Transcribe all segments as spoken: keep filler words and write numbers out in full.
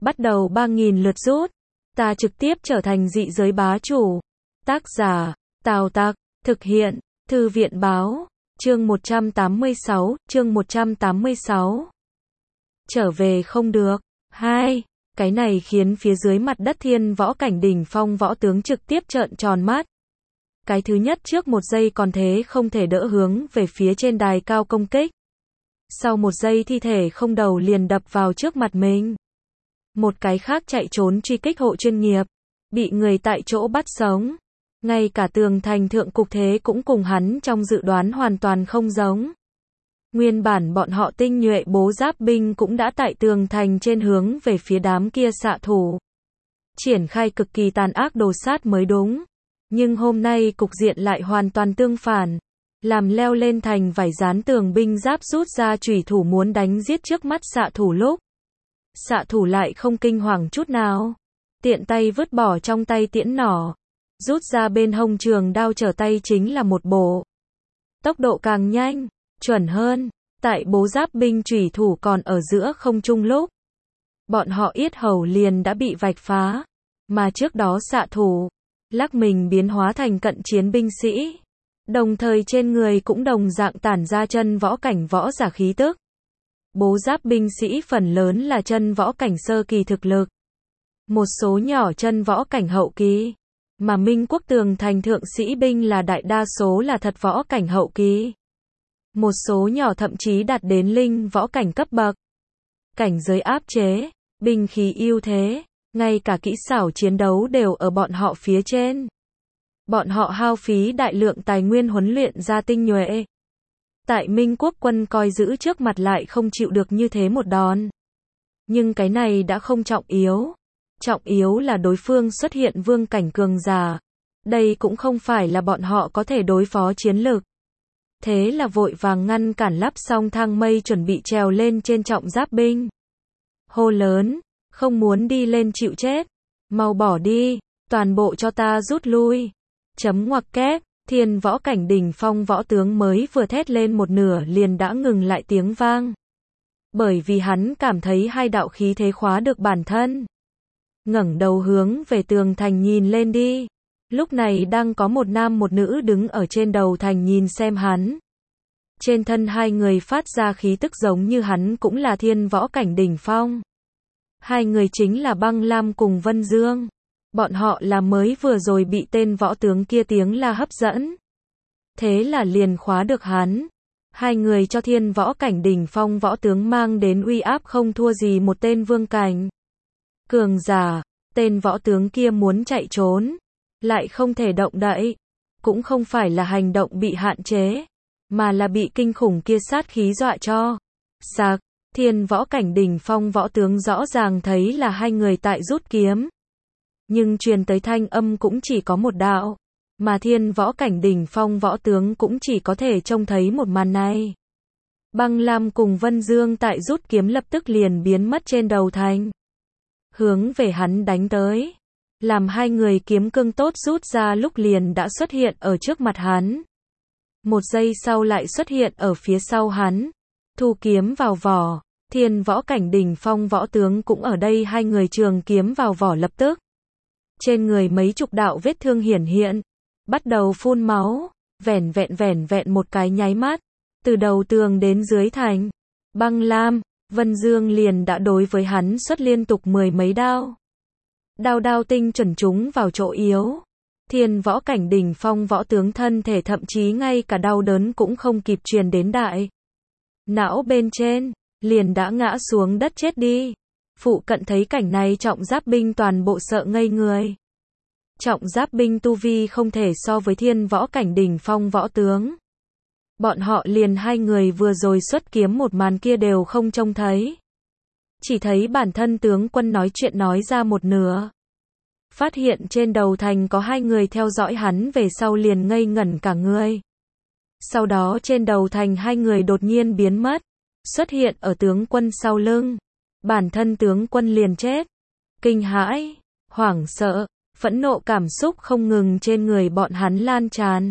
bắt đầu ba nghìn lượt rút. Ta trực tiếp trở thành dị giới bá chủ. Tác giả, Tào Tặc, thực hiện, Thư viện Báo, chương một trăm tám mươi sáu, chương một trăm tám mươi sáu. Trở về không được. Hai, cái này khiến phía dưới mặt đất thiên võ cảnh đỉnh phong võ tướng trực tiếp trợn tròn mắt. Cái thứ nhất trước một giây còn thế không thể đỡ hướng về phía trên đài cao công kích. Sau một giây thi thể không đầu liền đập vào trước mặt mình. Một cái khác chạy trốn truy kích hộ chuyên nghiệp, bị người tại chỗ bắt sống. Ngay cả tường thành thượng cục thế cũng cùng hắn trong dự đoán hoàn toàn không giống. Nguyên bản bọn họ tinh nhuệ bố giáp binh cũng đã tại tường thành trên hướng về phía đám kia xạ thủ. Triển khai cực kỳ tàn ác đồ sát mới đúng. Nhưng hôm nay cục diện lại hoàn toàn tương phản. Làm leo lên thành vải dán tường binh giáp rút ra chủy thủ muốn đánh giết trước mắt xạ thủ lúc. Xạ thủ lại không kinh hoàng chút nào. Tiện tay vứt bỏ trong tay tiễn nỏ. Rút ra bên hông trường đao trở tay chính là một bộ. Tốc độ càng nhanh, chuẩn hơn. Tại bố giáp binh chủy thủ còn ở giữa không trung lúc. Bọn họ yết hầu liền đã bị vạch phá. Mà trước đó xạ thủ lắc mình biến hóa thành cận chiến binh sĩ. Đồng thời trên người cũng đồng dạng tản ra chân võ cảnh võ giả khí tức. Bố giáp binh sĩ phần lớn là chân võ cảnh sơ kỳ thực lực. Một số nhỏ chân võ cảnh hậu kỳ. Mà Minh Quốc tường thành thượng sĩ binh là đại đa số là thật võ cảnh hậu kỳ. Một số nhỏ thậm chí đạt đến linh võ cảnh cấp bậc. Cảnh giới áp chế, binh khí ưu thế, ngay cả kỹ xảo chiến đấu đều ở bọn họ phía trên. Bọn họ hao phí đại lượng tài nguyên huấn luyện ra tinh nhuệ. Tại Minh Quốc quân coi giữ trước mặt lại không chịu được như thế một đòn. Nhưng cái này đã không trọng yếu. Trọng yếu là đối phương xuất hiện vương cảnh cường giả. Đây cũng không phải là bọn họ có thể đối phó chiến lược. Thế là vội vàng ngăn cản lắp xong thang mây chuẩn bị trèo lên trên trọng giáp binh. Hô lớn, không muốn đi lên chịu chết. Mau bỏ đi, toàn bộ cho ta rút lui. Chấm ngoặc kép, thiên võ cảnh đỉnh phong võ tướng mới vừa thét lên một nửa liền đã ngừng lại tiếng vang. Bởi vì hắn cảm thấy hai đạo khí thế khóa được bản thân. Ngẩng đầu hướng về tường thành nhìn lên đi. Lúc này đang có một nam một nữ đứng ở trên đầu thành nhìn xem hắn. Trên thân hai người phát ra khí tức giống như hắn cũng là thiên võ cảnh đỉnh phong. Hai người chính là Băng Lam cùng Vân Dương. Bọn họ là mới vừa rồi bị tên võ tướng kia tiếng la hấp dẫn. Thế là liền khóa được hắn. Hai người cho thiên võ cảnh đỉnh phong võ tướng mang đến uy áp không thua gì một tên vương cảnh. Cường giả, tên võ tướng kia muốn chạy trốn. Lại không thể động đậy. Cũng không phải là hành động bị hạn chế. Mà là bị kinh khủng kia sát khí dọa cho. Sạc, thiên võ cảnh đỉnh phong võ tướng rõ ràng thấy là hai người tại rút kiếm. Nhưng truyền tới thanh âm cũng chỉ có một đạo. Mà thiên võ cảnh đỉnh phong võ tướng cũng chỉ có thể trông thấy một màn này. Băng Lam cùng Vân Dương tại rút kiếm lập tức liền biến mất trên đầu thành. Hướng về hắn đánh tới. Làm hai người kiếm cương tốt rút ra lúc liền đã xuất hiện ở trước mặt hắn. Một giây sau lại xuất hiện ở phía sau hắn. Thu kiếm vào vỏ. Thiên võ cảnh đỉnh phong võ tướng cũng ở đây hai người trường kiếm vào vỏ lập tức. Trên người mấy chục đạo vết thương hiển hiện. Bắt đầu phun máu. Vẻn vẹn vẻn vẹn một cái nháy mắt. Từ đầu tường đến dưới thành. Băng Lam, Vân Dương liền đã đối với hắn xuất liên tục mười mấy đao. Đao đao tinh chuẩn trúng vào chỗ yếu. Thiên võ cảnh đỉnh phong võ tướng thân thể thậm chí ngay cả đau đớn cũng không kịp truyền đến đại não bên trên, liền đã ngã xuống đất chết đi. Phụ cận thấy cảnh này trọng giáp binh toàn bộ sợ ngây người. Trọng giáp binh tu vi không thể so với thiên võ cảnh đỉnh phong võ tướng. Bọn họ liền hai người vừa rồi xuất kiếm một màn kia đều không trông thấy. Chỉ thấy bản thân tướng quân nói chuyện nói ra một nửa. Phát hiện trên đầu thành có hai người theo dõi hắn về sau liền ngây ngẩn cả người. Sau đó trên đầu thành hai người đột nhiên biến mất. Xuất hiện ở tướng quân sau lưng. Bản thân tướng quân liền chết. Kinh hãi, hoảng sợ, phẫn nộ cảm xúc không ngừng trên người bọn hắn lan tràn.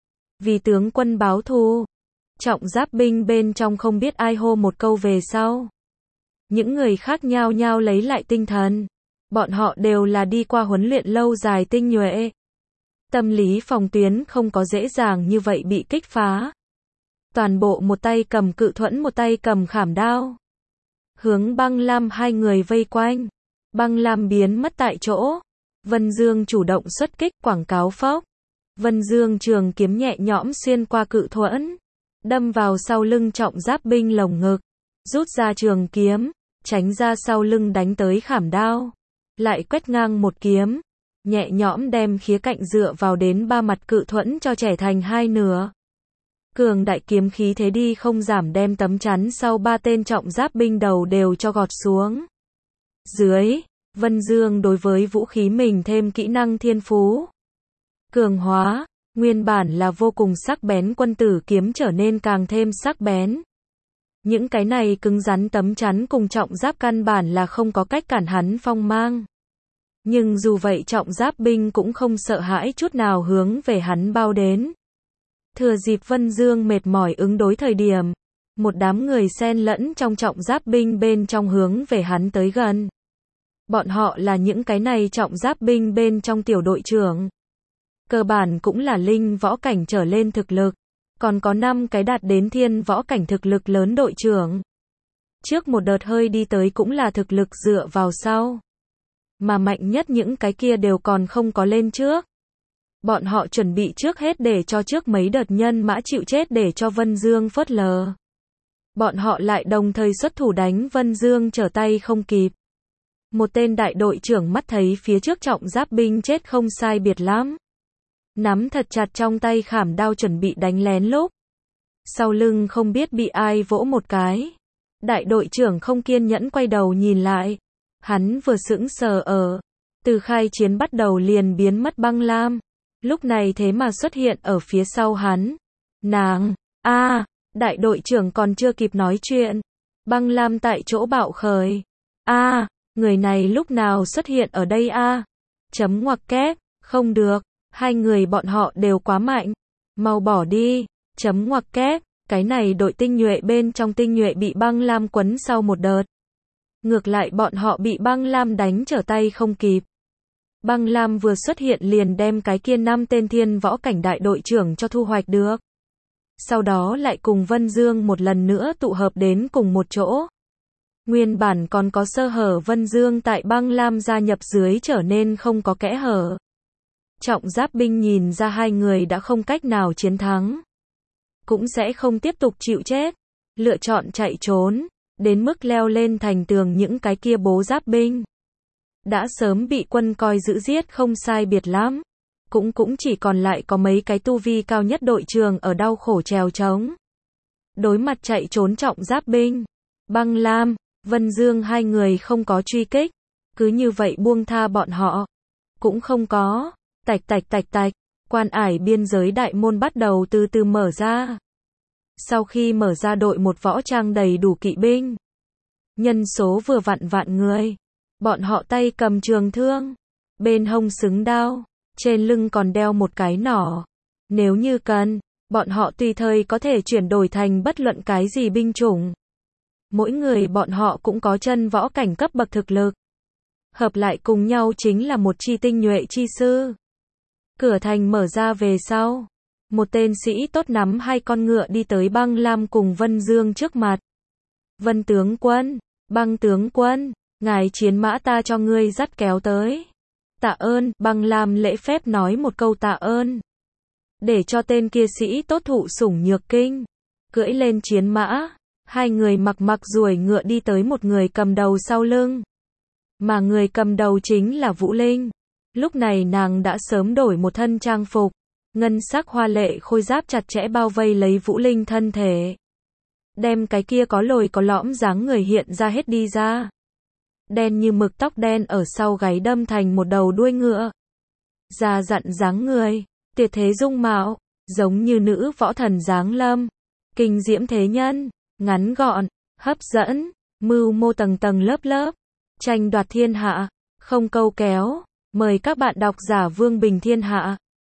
Vì tướng quân báo thù. Trọng giáp binh bên trong không biết ai hô một câu về sau. Những người khác nhao nhao lấy lại tinh thần. Bọn họ đều là đi qua huấn luyện lâu dài tinh nhuệ. Tâm lý phòng tuyến không có dễ dàng như vậy bị kích phá. Toàn bộ một tay cầm cự thuẫn một tay cầm khảm đao. Hướng Băng Lam hai người vây quanh. Băng Lam biến mất tại chỗ. Vân Dương chủ động xuất kích quảng cáo phốc. Vân Dương trường kiếm nhẹ nhõm xuyên qua cự thuẫn. Đâm vào sau lưng trọng giáp binh lồng ngực. Rút ra trường kiếm. Tránh ra sau lưng đánh tới khảm đao. Lại quét ngang một kiếm. Nhẹ nhõm đem khía cạnh dựa vào đến ba mặt cự thuẫn cho trẻ thành hai nửa. Cường đại kiếm khí thế đi không giảm đem tấm chắn sau ba tên trọng giáp binh đầu đều cho gọt xuống. Dưới, Vân Dương đối với vũ khí mình thêm kỹ năng thiên phú. Cường hóa, nguyên bản là vô cùng sắc bén quân tử kiếm trở nên càng thêm sắc bén. Những cái này cứng rắn tấm chắn cùng trọng giáp căn bản là không có cách cản hắn phong mang. Nhưng dù vậy trọng giáp binh cũng không sợ hãi chút nào hướng về hắn bao đến. Thừa dịp Vân Dương mệt mỏi ứng đối thời điểm, một đám người xen lẫn trong trọng giáp binh bên trong hướng về hắn tới gần. Bọn họ là những cái này trọng giáp binh bên trong tiểu đội trưởng. Cơ bản cũng là linh võ cảnh trở lên thực lực, còn có năm cái đạt đến thiên võ cảnh thực lực lớn đội trưởng. Trước một đợt hơi đi tới cũng là thực lực dựa vào sau. Mà mạnh nhất những cái kia đều còn không có lên trước. Bọn họ chuẩn bị trước hết để cho trước mấy đợt nhân mã chịu chết để cho Vân Dương phớt lờ. Bọn họ lại đồng thời xuất thủ đánh Vân Dương trở tay không kịp. Một tên đại đội trưởng mắt thấy phía trước trọng giáp binh chết không sai biệt lắm. Nắm thật chặt trong tay khảm đao chuẩn bị đánh lén lúc. Sau lưng không biết bị ai vỗ một cái. Đại đội trưởng không kiên nhẫn quay đầu nhìn lại. Hắn vừa sững sờ ở. Từ khai chiến bắt đầu liền biến mất Băng Lam. Lúc này thế mà xuất hiện ở phía sau hắn. Nàng, a à, đại đội trưởng còn chưa kịp nói chuyện. Băng Lam tại chỗ bạo khởi. a à, người này lúc nào xuất hiện ở đây a à? Chấm ngoặc kép, không được, hai người bọn họ đều quá mạnh. Mau bỏ đi, chấm ngoặc kép, cái này đội tinh nhuệ bên trong tinh nhuệ bị Băng Lam quấn sau một đợt. Ngược lại bọn họ bị Băng Lam đánh trở tay không kịp. Băng Lam vừa xuất hiện liền đem cái kia năm tên thiên võ cảnh đại đội trưởng cho thu hoạch được. Sau đó lại cùng Vân Dương một lần nữa tụ hợp đến cùng một chỗ. Nguyên bản còn có sơ hở Vân Dương tại Băng Lam gia nhập dưới trở nên không có kẽ hở. Trọng giáp binh nhìn ra hai người đã không cách nào chiến thắng. Cũng sẽ không tiếp tục chịu chết. Lựa chọn chạy trốn. Đến mức leo lên thành tường những cái kia bố giáp binh. Đã sớm bị quân coi giữ giết không sai biệt lắm. Cũng cũng chỉ còn lại có mấy cái tu vi cao nhất đội trường ở đau khổ trèo trống. Đối mặt chạy trốn trọng giáp binh. Băng Lam, Vân Dương hai người không có truy kích. Cứ như vậy buông tha bọn họ. Cũng không có. Tạch tạch tạch tạch. Quan ải biên giới đại môn bắt đầu từ từ mở ra. Sau khi mở ra đội một võ trang đầy đủ kỵ binh. Nhân số vừa vặn vạn người. Bọn họ tay cầm trường thương. Bên hông xứng đao. Trên lưng còn đeo một cái nỏ. Nếu như cần, bọn họ tùy thời có thể chuyển đổi thành bất luận cái gì binh chủng. Mỗi người bọn họ cũng có chân võ cảnh cấp bậc thực lực. Hợp lại cùng nhau chính là một chi tinh nhuệ chi sư. Cửa thành mở ra về sau. Một tên sĩ tốt nắm hai con ngựa đi tới Băng Lam cùng Vân Dương trước mặt. Vân tướng quân, Băng tướng quân, ngài chiến mã ta cho ngươi dắt kéo tới. Tạ ơn, Băng Lam lễ phép nói một câu tạ ơn. Để cho tên kia sĩ tốt thụ sủng nhược kinh. Cưỡi lên chiến mã. Hai người mặc mặc ruồi ngựa đi tới một người cầm đầu sau lưng. Mà người cầm đầu chính là Vũ Linh. Lúc này nàng đã sớm đổi một thân trang phục. Ngân sắc hoa lệ khôi giáp chặt chẽ bao vây lấy Vũ Linh thân thể. Đem cái kia có lồi có lõm dáng người hiện ra hết đi ra. Đen như mực tóc đen ở sau gáy đâm thành một đầu đuôi ngựa. Già dặn dáng người, tuyệt thế dung mạo, giống như nữ võ thần giáng lâm. Kinh diễm thế nhân, ngắn gọn, hấp dẫn, mưu mô tầng tầng lớp lớp. Tranh đoạt thiên hạ, không câu kéo. Mời các bạn đọc giả Vương Bình Thiên Hạ.